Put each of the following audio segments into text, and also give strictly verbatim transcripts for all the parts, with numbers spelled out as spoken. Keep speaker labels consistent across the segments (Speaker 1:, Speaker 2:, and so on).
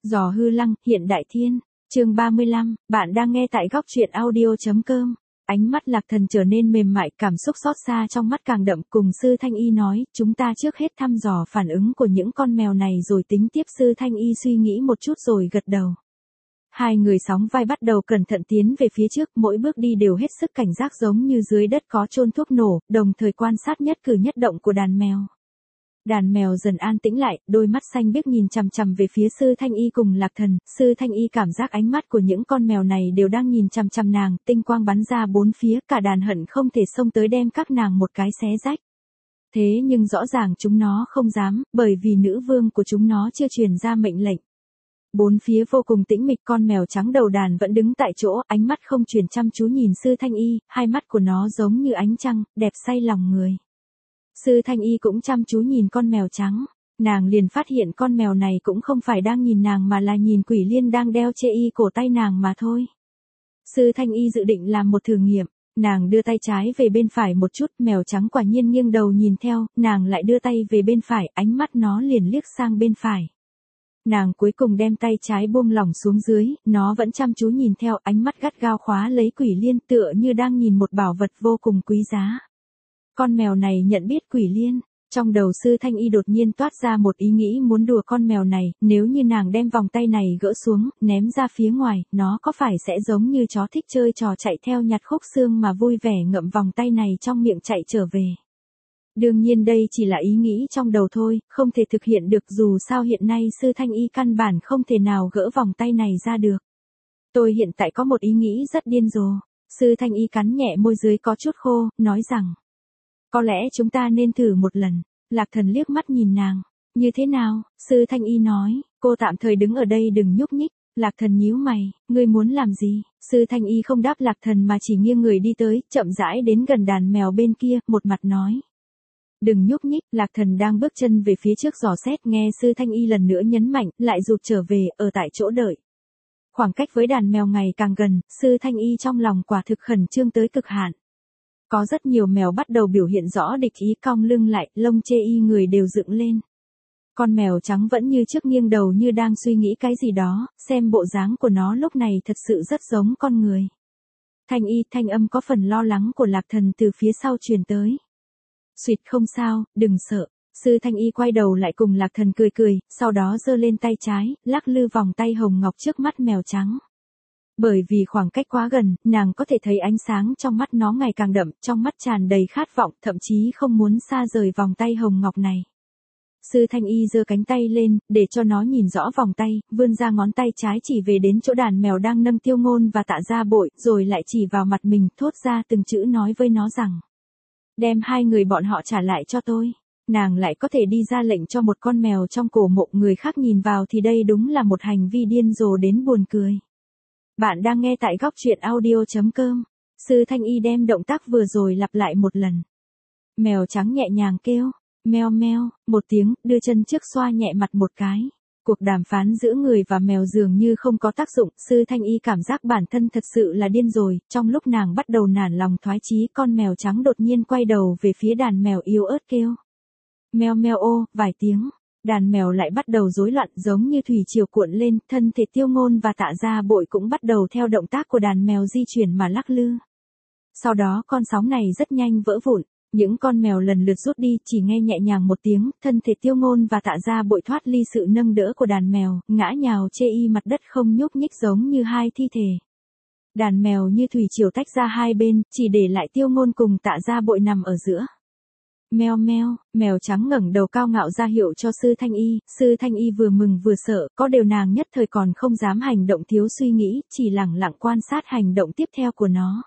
Speaker 1: Giò hư lăng, hiện đại thiên. Chương ba mươi lăm, bạn đang nghe tại góc truyện audio chấm com. Ánh mắt Lạc Thần trở nên mềm mại, cảm xúc xót xa trong mắt càng đậm, cùng Sư Thanh Y nói, chúng ta trước hết thăm dò phản ứng của những con mèo này rồi tính tiếp. Sư Thanh Y suy nghĩ một chút rồi gật đầu. Hai người sóng vai bắt đầu cẩn thận tiến về phía trước, mỗi bước đi đều hết sức cảnh giác giống như dưới đất có chôn thuốc nổ, đồng thời quan sát nhất cử nhất động của đàn mèo. Đàn mèo dần an tĩnh lại, đôi mắt xanh biếc nhìn chằm chằm về phía Sư Thanh Y cùng Lạc Thần. Sư Thanh Y cảm giác ánh mắt của những con mèo này đều đang nhìn chằm chằm nàng, tinh quang bắn ra bốn phía, cả đàn hận không thể xông tới đem các nàng một cái xé rách. Thế nhưng rõ ràng chúng nó không dám, bởi vì nữ vương của chúng nó chưa truyền ra mệnh lệnh. Bốn phía vô cùng tĩnh mịch, con mèo trắng đầu đàn vẫn đứng tại chỗ, ánh mắt không chuyển chăm chú nhìn Sư Thanh Y, hai mắt của nó giống như ánh trăng, đẹp say lòng người. Sư Thanh Y cũng chăm chú nhìn con mèo trắng, nàng liền phát hiện con mèo này cũng không phải đang nhìn nàng mà là nhìn Quỷ Liên đang đeo chê y cổ tay nàng mà thôi. Sư Thanh Y dự định làm một thử nghiệm, nàng đưa tay trái về bên phải một chút, mèo trắng quả nhiên nghiêng đầu nhìn theo, nàng lại đưa tay về bên phải, ánh mắt nó liền liếc sang bên phải. Nàng cuối cùng đem tay trái buông lỏng xuống dưới, nó vẫn chăm chú nhìn theo, ánh mắt gắt gao khóa lấy Quỷ Liên tựa như đang nhìn một bảo vật vô cùng quý giá. Con mèo này nhận biết Quỷ Liên, trong đầu Sư Thanh Y đột nhiên toát ra một ý nghĩ muốn đùa con mèo này, nếu như nàng đem vòng tay này gỡ xuống, ném ra phía ngoài, nó có phải sẽ giống như chó thích chơi trò chạy theo nhặt khúc xương mà vui vẻ ngậm vòng tay này trong miệng chạy trở về. Đương nhiên đây chỉ là ý nghĩ trong đầu thôi, không thể thực hiện được, dù sao hiện nay Sư Thanh Y căn bản không thể nào gỡ vòng tay này ra được. Tôi hiện tại có một ý nghĩ rất điên rồ. Sư Thanh Y cắn nhẹ môi dưới có chút khô, nói rằng. Có lẽ chúng ta nên thử một lần. Lạc Thần liếc mắt nhìn nàng. Như thế nào? Sư Thanh Y nói, cô tạm thời đứng ở đây đừng nhúc nhích. Lạc Thần nhíu mày, ngươi muốn làm gì? Sư Thanh Y không đáp Lạc Thần mà chỉ nghiêng người đi tới, chậm rãi đến gần đàn mèo bên kia, một mặt nói. Đừng nhúc nhích. Lạc Thần đang bước chân về phía trước dò xét, nghe Sư Thanh Y lần nữa nhấn mạnh, lại rụt trở về, ở tại chỗ đợi. Khoảng cách với đàn mèo ngày càng gần, Sư Thanh Y trong lòng quả thực khẩn trương tới cực hạn. Có rất nhiều mèo bắt đầu biểu hiện rõ địch ý, cong lưng lại, lông chê y người đều dựng lên. Con mèo trắng vẫn như trước nghiêng đầu như đang suy nghĩ cái gì đó, xem bộ dáng của nó lúc này thật sự rất giống con người. Thanh Y, thanh âm có phần lo lắng của Lạc Thần từ phía sau truyền tới. Xuyệt, không sao, đừng sợ. Sư Thanh Y quay đầu lại cùng Lạc Thần cười cười, sau đó giơ lên tay trái, lắc lư vòng tay hồng ngọc trước mắt mèo trắng. Bởi vì khoảng cách quá gần, nàng có thể thấy ánh sáng trong mắt nó ngày càng đậm, trong mắt tràn đầy khát vọng, thậm chí không muốn xa rời vòng tay hồng ngọc này. Sư Thanh Y giơ cánh tay lên, để cho nó nhìn rõ vòng tay, vươn ra ngón tay trái chỉ về đến chỗ đàn mèo đang nâng Tiêu Ngôn và Tạ Gia Bội, rồi lại chỉ vào mặt mình, thốt ra từng chữ nói với nó rằng. Đem hai người bọn họ trả lại cho tôi. Nàng lại có thể đi ra lệnh cho một con mèo trong cổ mộ, người khác nhìn vào thì đây đúng là một hành vi điên rồ đến buồn cười. Bạn đang nghe tại góc truyện audio chấm com. Sư Thanh Y đem động tác vừa rồi lặp lại một lần. Mèo trắng nhẹ nhàng kêu, meo meo, một tiếng, đưa chân trước xoa nhẹ mặt một cái. Cuộc đàm phán giữa người và mèo dường như không có tác dụng, Sư Thanh Y cảm giác bản thân thật sự là điên rồi, trong lúc nàng bắt đầu nản lòng thoái chí, con mèo trắng đột nhiên quay đầu về phía đàn mèo yếu ớt kêu. Meo meo ô, vài tiếng. Đàn mèo lại bắt đầu rối loạn giống như thủy triều cuộn lên, thân thể Tiêu Ngôn và Tạ Gia Bội cũng bắt đầu theo động tác của đàn mèo di chuyển mà lắc lư. Sau đó con sóng này rất nhanh vỡ vụn, những con mèo lần lượt rút đi, chỉ nghe nhẹ nhàng một tiếng, thân thể Tiêu Ngôn và Tạ Gia Bội thoát ly sự nâng đỡ của đàn mèo, ngã nhào chê y mặt đất không nhúc nhích giống như hai thi thể. Đàn mèo như thủy triều tách ra hai bên, chỉ để lại Tiêu Ngôn cùng Tạ Gia Bội nằm ở giữa. Meo meo, mèo trắng ngẩng đầu cao ngạo ra hiệu cho Sư Thanh Y, Sư Thanh Y vừa mừng vừa sợ, có điều nàng nhất thời còn không dám hành động thiếu suy nghĩ, chỉ lẳng lặng quan sát hành động tiếp theo của nó.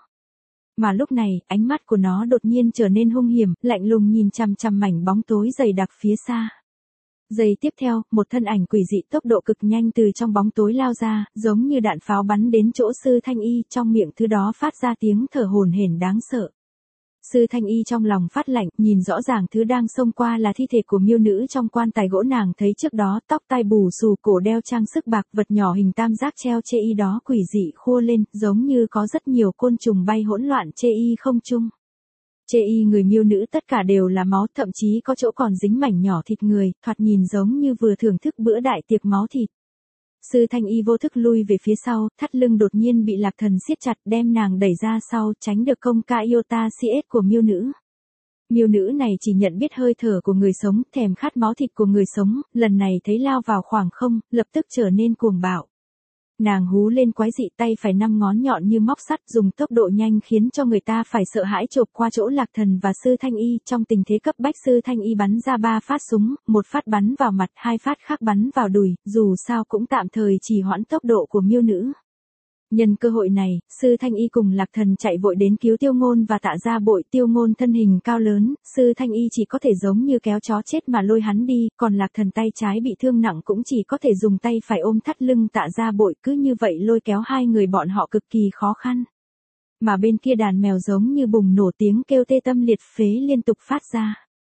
Speaker 1: Mà lúc này, ánh mắt của nó đột nhiên trở nên hung hiểm, lạnh lùng nhìn chằm chằm mảnh bóng tối dày đặc phía xa. Giây tiếp theo, một thân ảnh quỷ dị tốc độ cực nhanh từ trong bóng tối lao ra, giống như đạn pháo bắn đến chỗ Sư Thanh Y, trong miệng thứ đó phát ra tiếng thở hổn hển đáng sợ. Sư Thanh Y trong lòng phát lạnh, nhìn rõ ràng thứ đang xông qua là thi thể của miêu nữ trong quan tài gỗ nàng thấy trước đó, tóc tai bù xù, cổ đeo trang sức bạc, vật nhỏ hình tam giác treo chê y đó quỷ dị khua lên, giống như có rất nhiều côn trùng bay hỗn loạn chê y không trung. Chê y người miêu nữ tất cả đều là máu, thậm chí có chỗ còn dính mảnh nhỏ thịt người, thoạt nhìn giống như vừa thưởng thức bữa đại tiệc máu thịt. Sư Thanh Y vô thức lui về phía sau, thắt lưng đột nhiên bị Lạc Thần siết chặt đem nàng đẩy ra sau, tránh được công ca Iota Siết của miêu nữ. Miêu nữ này chỉ nhận biết hơi thở của người sống, thèm khát máu thịt của người sống, lần này thấy lao vào khoảng không, lập tức trở nên cuồng bạo. Nàng hú lên quái dị, tay phải năm ngón nhọn như móc sắt, dùng tốc độ nhanh khiến cho người ta phải sợ hãi, chộp qua chỗ Lạc Thần và Sư Thanh Y. Trong tình thế cấp bách, Sư Thanh Y bắn ra ba phát súng, một phát bắn vào mặt, hai phát khác bắn vào đùi, dù sao cũng tạm thời trì hoãn tốc độ của miêu nữ. Nhân cơ hội này, Sư Thanh Y cùng Lạc Thần chạy vội đến cứu Tiêu Ngôn và Tạ Gia Bội. Tiêu Ngôn thân hình cao lớn, Sư Thanh Y chỉ có thể giống như kéo chó chết mà lôi hắn đi, còn Lạc Thần tay trái bị thương nặng cũng chỉ có thể dùng tay phải ôm thắt lưng Tạ Gia Bội, cứ như vậy lôi kéo hai người bọn họ cực kỳ khó khăn. Mà bên kia đàn mèo giống như bùng nổ tiếng kêu tê tâm liệt phế liên tục phát ra.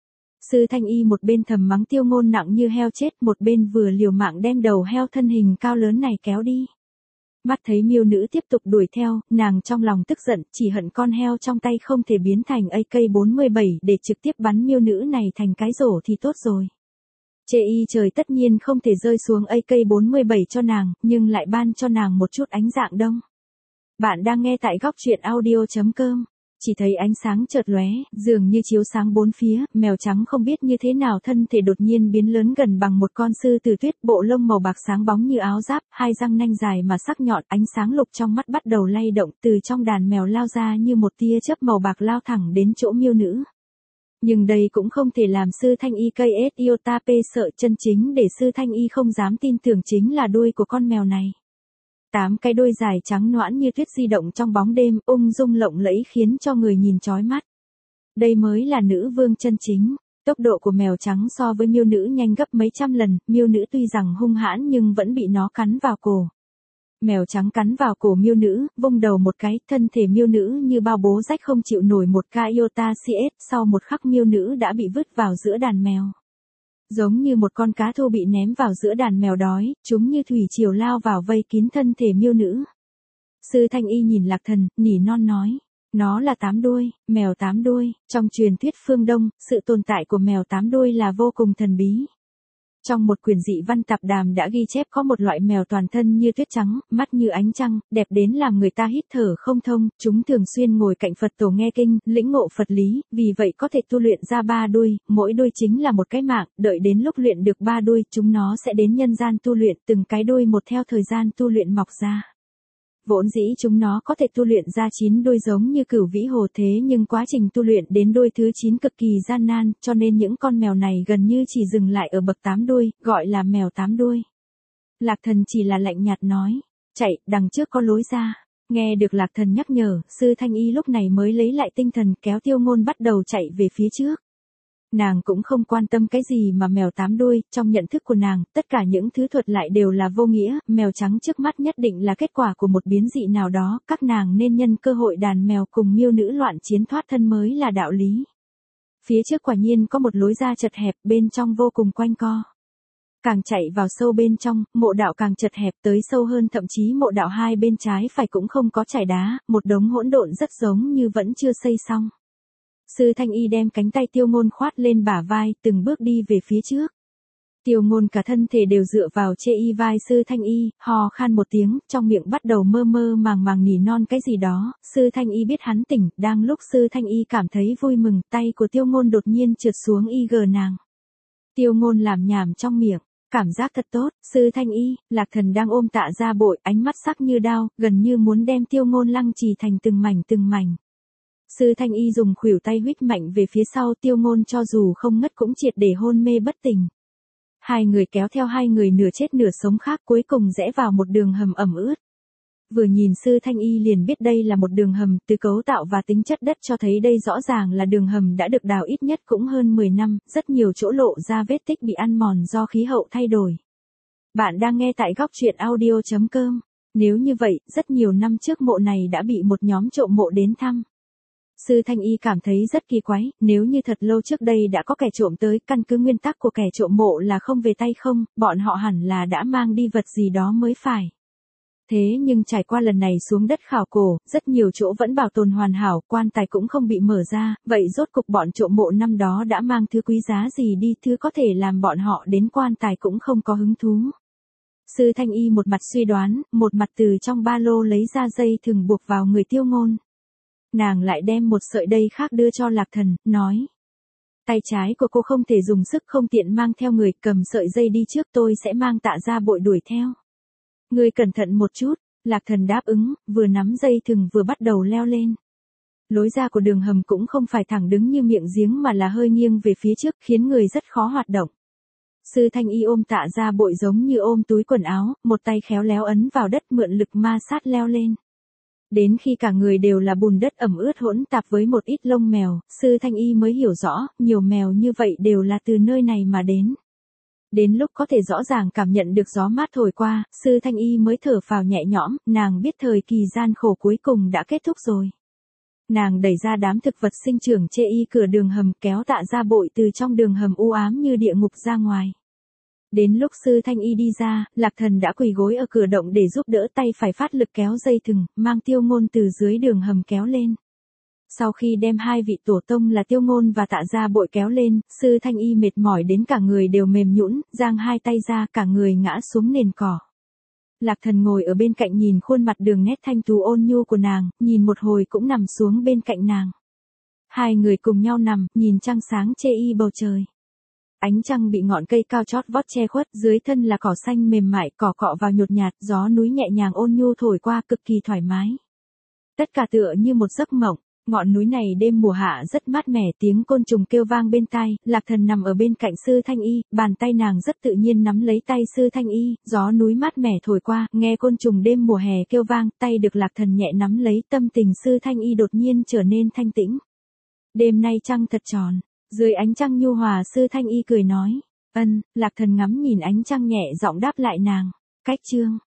Speaker 1: Sư Thanh Y một bên thầm mắng Tiêu Ngôn nặng như heo chết, một bên vừa liều mạng đem đầu heo thân hình cao lớn này kéo đi. Mắt thấy miêu nữ tiếp tục đuổi theo, nàng trong lòng tức giận, chỉ hận con heo trong tay không thể biến thành A K bốn mươi bảy để trực tiếp bắn miêu nữ này thành cái rổ thì tốt rồi. Chê y trời tất nhiên không thể rơi xuống A K bốn mươi bảy cho nàng, nhưng lại ban cho nàng một chút ánh dạng đông. Bạn đang nghe tại góc truyện audio chấm com. Chỉ thấy ánh sáng chợt lóe, dường như chiếu sáng bốn phía, mèo trắng không biết như thế nào thân thể đột nhiên biến lớn gần bằng một con sư tử tuyết, bộ lông màu bạc sáng bóng như áo giáp, hai răng nanh dài mà sắc nhọn, ánh sáng lục trong mắt bắt đầu lay động, từ trong đàn mèo lao ra như một tia chớp màu bạc lao thẳng đến chỗ miêu nữ. Nhưng đây cũng không thể làm Sư Thanh Y K S Iota P sợ, chân chính để Sư Thanh Y không dám tin tưởng chính là đuôi của con mèo này. Tám cái đuôi dài trắng nõn như tuyết di động trong bóng đêm, ung dung lộng lẫy khiến cho người nhìn chói mắt. Đây mới là nữ vương chân chính. Tốc độ của mèo trắng so với miêu nữ nhanh gấp mấy trăm lần, miêu nữ tuy rằng hung hãn nhưng vẫn bị nó cắn vào cổ. Mèo trắng cắn vào cổ miêu nữ, vung đầu một cái, thân thể miêu nữ như bao bố rách không chịu nổi một ca iota cs, sau một khắc miêu nữ đã bị vứt vào giữa đàn mèo. Giống như một con cá thô bị ném vào giữa đàn mèo đói, chúng như thủy triều lao vào vây kín thân thể miêu nữ. Sư Thanh Y nhìn Lạc Thần, nỉ non nói, nó là tám đuôi, mèo tám đuôi. Trong truyền thuyết phương Đông, sự tồn tại của mèo tám đuôi là vô cùng thần bí. Trong một quyển dị văn tạp đàm đã ghi chép có một loại mèo toàn thân như tuyết trắng, mắt như ánh trăng, đẹp đến làm người ta hít thở không thông, chúng thường xuyên ngồi cạnh Phật tổ nghe kinh, lĩnh ngộ Phật lý, vì vậy có thể tu luyện ra ba đuôi, mỗi đuôi chính là một cái mạng, đợi đến lúc luyện được ba đuôi, chúng nó sẽ đến nhân gian tu luyện, từng cái đuôi một theo thời gian tu luyện mọc ra. Vốn dĩ chúng nó có thể tu luyện ra chín đuôi giống như Cửu Vĩ Hồ, thế nhưng quá trình tu luyện đến đuôi thứ chín cực kỳ gian nan, cho nên những con mèo này gần như chỉ dừng lại ở bậc tám đuôi, gọi là mèo tám đuôi. Lạc Thần chỉ là lạnh nhạt nói, chạy, đằng trước có lối ra. Nghe được Lạc Thần nhắc nhở, Sư Thanh Y lúc này mới lấy lại tinh thần, kéo Tiêu Ngôn bắt đầu chạy về phía trước. Nàng cũng không quan tâm cái gì mà mèo tám đuôi, trong nhận thức của nàng, tất cả những thứ thuật lại đều là vô nghĩa, mèo trắng trước mắt nhất định là kết quả của một biến dị nào đó, các nàng nên nhân cơ hội đàn mèo cùng miêu nữ loạn chiến thoát thân mới là đạo lý. Phía trước quả nhiên có một lối ra chật hẹp, bên trong vô cùng quanh co. Càng chạy vào sâu bên trong, mộ đạo càng chật hẹp, tới sâu hơn, thậm chí mộ đạo hai bên trái phải cũng không có trải đá, một đống hỗn độn rất giống như vẫn chưa xây xong. Sư Thanh Y đem cánh tay Tiêu Ngôn khoát lên bả vai, từng bước đi về phía trước. Tiêu Ngôn cả thân thể đều dựa vào chê y vai Sư Thanh Y, hò khan một tiếng, trong miệng bắt đầu mơ mơ màng màng nỉ non cái gì đó. Sư Thanh Y biết hắn tỉnh, đang lúc Sư Thanh Y cảm thấy vui mừng, tay của Tiêu Ngôn đột nhiên trượt xuống y gờ nàng. Tiêu Ngôn làm nhảm trong miệng, cảm giác thật tốt. Sư Thanh Y, Lạc Thần đang ôm Tạ Gia Bội, ánh mắt sắc như đao, gần như muốn đem Tiêu Ngôn lăng trì thành từng mảnh từng mảnh. Sư Thanh Y dùng khuỷu tay huých mạnh về phía sau, Tiêu Ngôn cho dù không ngất cũng triệt để hôn mê bất tỉnh. Hai người kéo theo hai người nửa chết nửa sống khác, cuối cùng rẽ vào một đường hầm ẩm ướt. Vừa nhìn Sư Thanh Y liền biết đây là một đường hầm, từ cấu tạo và tính chất đất cho thấy đây rõ ràng là đường hầm đã được đào ít nhất cũng hơn mười năm, rất nhiều chỗ lộ ra vết tích bị ăn mòn do khí hậu thay đổi. Bạn đang nghe tại góc truyện audio chấm com. Nếu như vậy, rất nhiều năm trước mộ này đã bị một nhóm trộm mộ đến thăm. Sư Thanh Y cảm thấy rất kỳ quái, nếu như thật lâu trước đây đã có kẻ trộm tới, căn cứ nguyên tắc của kẻ trộm mộ là không về tay không, bọn họ hẳn là đã mang đi vật gì đó mới phải. Thế nhưng trải qua lần này xuống đất khảo cổ, rất nhiều chỗ vẫn bảo tồn hoàn hảo, quan tài cũng không bị mở ra, vậy rốt cục bọn trộm mộ năm đó đã mang thứ quý giá gì đi, thứ có thể làm bọn họ đến quan tài cũng không có hứng thú. Sư Thanh Y một mặt suy đoán, một mặt từ trong ba lô lấy ra dây thừng buộc vào người Tiêu Ngôn. Nàng lại đem một sợi dây khác đưa cho Lạc Thần, nói. Tay trái của cô không thể dùng sức không tiện mang theo người, cầm sợi dây đi trước, tôi sẽ mang Tạ Gia Bội đuổi theo. Ngươi cẩn thận một chút, Lạc Thần đáp ứng, vừa nắm dây thừng vừa bắt đầu leo lên. Lối ra của đường hầm cũng không phải thẳng đứng như miệng giếng mà là hơi nghiêng về phía trước, khiến người rất khó hoạt động. Sư Thanh Y ôm Tạ Gia Bội giống như ôm túi quần áo, một tay khéo léo ấn vào đất mượn lực ma sát leo lên. Đến khi cả người đều là bùn đất ẩm ướt hỗn tạp với một ít lông mèo, Sư Thanh Y mới hiểu rõ, nhiều mèo như vậy đều là từ nơi này mà đến. Đến lúc có thể rõ ràng cảm nhận được gió mát thổi qua, Sư Thanh Y mới thở phào nhẹ nhõm, nàng biết thời kỳ gian khổ cuối cùng đã kết thúc rồi. Nàng đẩy ra đám thực vật sinh trưởng chê y cửa đường hầm, kéo Tạ Gia Bội từ trong đường hầm u ám như địa ngục ra ngoài. Đến lúc Sư Thanh Y đi ra, Lạc Thần đã quỳ gối ở cửa động để giúp đỡ, tay phải phát lực kéo dây thừng, mang Tiêu Ngôn từ dưới đường hầm kéo lên. Sau khi đem hai vị tổ tông là Tiêu Ngôn và Tạ Gia Bội kéo lên, Sư Thanh Y mệt mỏi đến cả người đều mềm nhũn, giang hai tay ra, cả người ngã xuống nền cỏ. Lạc Thần ngồi ở bên cạnh nhìn khuôn mặt đường nét thanh tú ôn nhu của nàng, nhìn một hồi cũng nằm xuống bên cạnh nàng. Hai người cùng nhau nằm, nhìn trăng sáng chê y bầu trời. Ánh trăng bị ngọn cây cao chót vót che khuất, dưới thân là cỏ xanh mềm mại, cỏ cọ vào nhột nhạt, gió núi nhẹ nhàng ôn nhu thổi qua, cực kỳ thoải mái. Tất cả tựa như một giấc mộng. Ngọn núi này đêm mùa hạ rất mát mẻ, tiếng côn trùng kêu vang bên tai, Lạc Thần nằm ở bên cạnh Sư Thanh Y, bàn tay nàng rất tự nhiên nắm lấy tay Sư Thanh Y, gió núi mát mẻ thổi qua, nghe côn trùng đêm mùa hè kêu vang, tay được Lạc Thần nhẹ nắm lấy, tâm tình Sư Thanh Y đột nhiên trở nên thanh tĩnh. Đêm nay trăng thật tròn, dưới ánh trăng nhu hòa Sư Thanh Y cười nói, ân, Lạc Thần ngắm nhìn ánh trăng nhẹ giọng đáp lại nàng, cách chương.